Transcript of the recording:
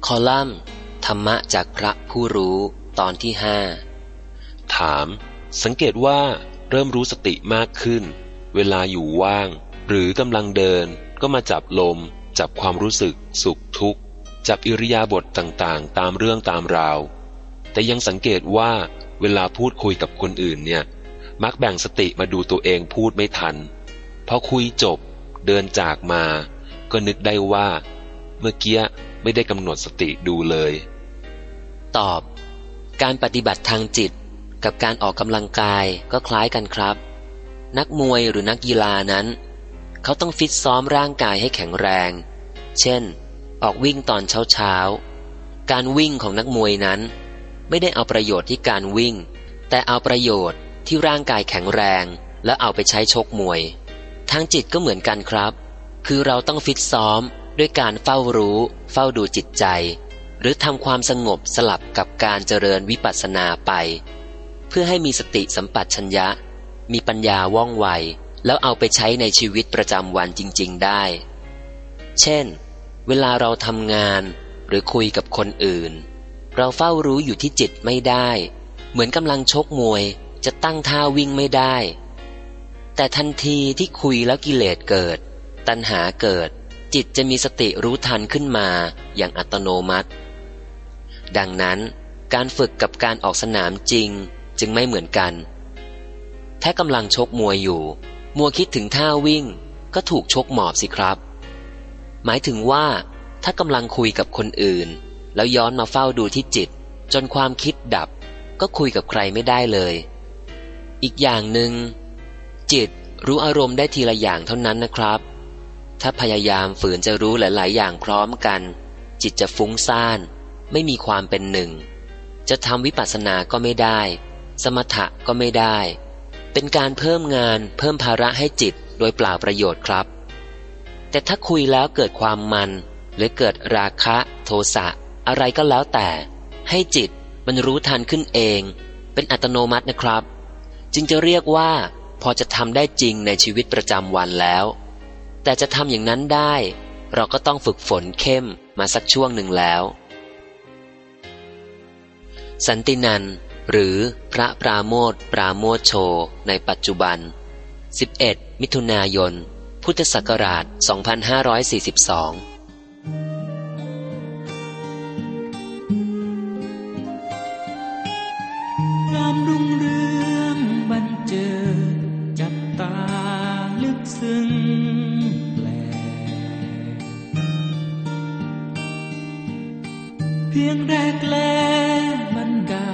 คอลัมน์ธรรมะจากพระผู้รู้ตอนที่5 ถามสังเกตว่าเริ่มรู้สติมากขึ้นเวลาอยู่ว่างหรือกำลังเดินก็มาจับลมจับความรู้สึกสุขทุกข์จับอิริยาบถต่างๆตามเรื่องตามราวแต่ยังสังเกตว่าเวลาพูดคุยกับคนอื่นเนี่ยมักแบ่งสติมาดูตัวเองพูดไม่ทันพอคุยจบเดินจากมาก็นึกได้ว่าเมื่อกี้ไม่ได้กำหนดสติดูเลยตอบการปฏิบัติทางจิตกับการออกกำลังกายก็คล้ายกันครับนักมวยหรือนักกีฬานั้นเขาต้องฟิตซ้อมร่างกายให้แข็งแรงเช่นออกวิ่งตอนเช้าการวิ่งของนักมวยนั้นไม่ได้เอาประโยชน์ที่การวิ่งแต่เอาประโยชน์ที่ร่างกายแข็งแรงแล้วเอาไปใช้ชกมวยทางจิตก็เหมือนกันครับคือเราต้องฟิตซ้อมด้วยการเฝ้ารู้เฝ้าดูจิตใจหรือทำความสงบสลับกับการเจริญวิปัสสนาไปเพื่อให้มีสติสัมปชัญญะมีปัญญาว่องไวแล้วเอาไปใช้ในชีวิตประจำวันจริงๆได้เช่นเวลาเราทำงานหรือคุยกับคนอื่นเราเฝ้ารู้อยู่ที่จิตไม่ได้เหมือนกำลังชกมวยจะตั้งท่าวิ่งไม่ได้แต่ทันทีที่คุยแล้วกิเลสเกิดตัณหาเกิดจิตจะมีสติรู้ทันขึ้นมาอย่างอัตโนมัติดังนั้นการฝึกกับการออกสนามจริงจึงไม่เหมือนกันถ้ากำลังชกมวยอยู่มัวคิดถึงท่าวิ่งก็ถูกชกหมอบสิครับหมายถึงว่าถ้ากำลังคุยกับคนอื่นแล้วย้อนมาเฝ้าดูที่จิตจนความคิดดับก็คุยกับใครไม่ได้เลยอีกอย่างหนึ่งจิตรู้อารมณ์ได้ทีละอย่างเท่านั้นนะครับถ้าพยายามฝืนจะรู้หลายๆอย่างพร้อมกันจิตจะฟุ้งซ่านไม่มีความเป็นหนึ่งจะทำวิปัสสนาก็ไม่ได้สมถะก็ไม่ได้เป็นการเพิ่มงานเพิ่มภาระให้จิตโดยเปล่าประโยชน์ครับแต่ถ้าคุยแล้วเกิดความมันหรือเกิดราคะโทสะอะไรก็แล้วแต่ให้จิตมันรู้ทันขึ้นเองเป็นอัตโนมัตินะครับจึงจะเรียกว่าพอจะทำได้จริงในชีวิตประจำวันแล้วแต่จะทำอย่างนั้นได้เราก็ต้องฝึกฝนเข้มมาสักช่วงหนึ่งแล้วสันตินันท์หรือพระปราโมทย์ปราโมทโชในปัจจุบัน11มิถุนายนพุทธศักราช2542 งามรุ่งเรืองบรรเจิดจับตาลึกซึ้งแปลกเพียงแรกแลบรรดา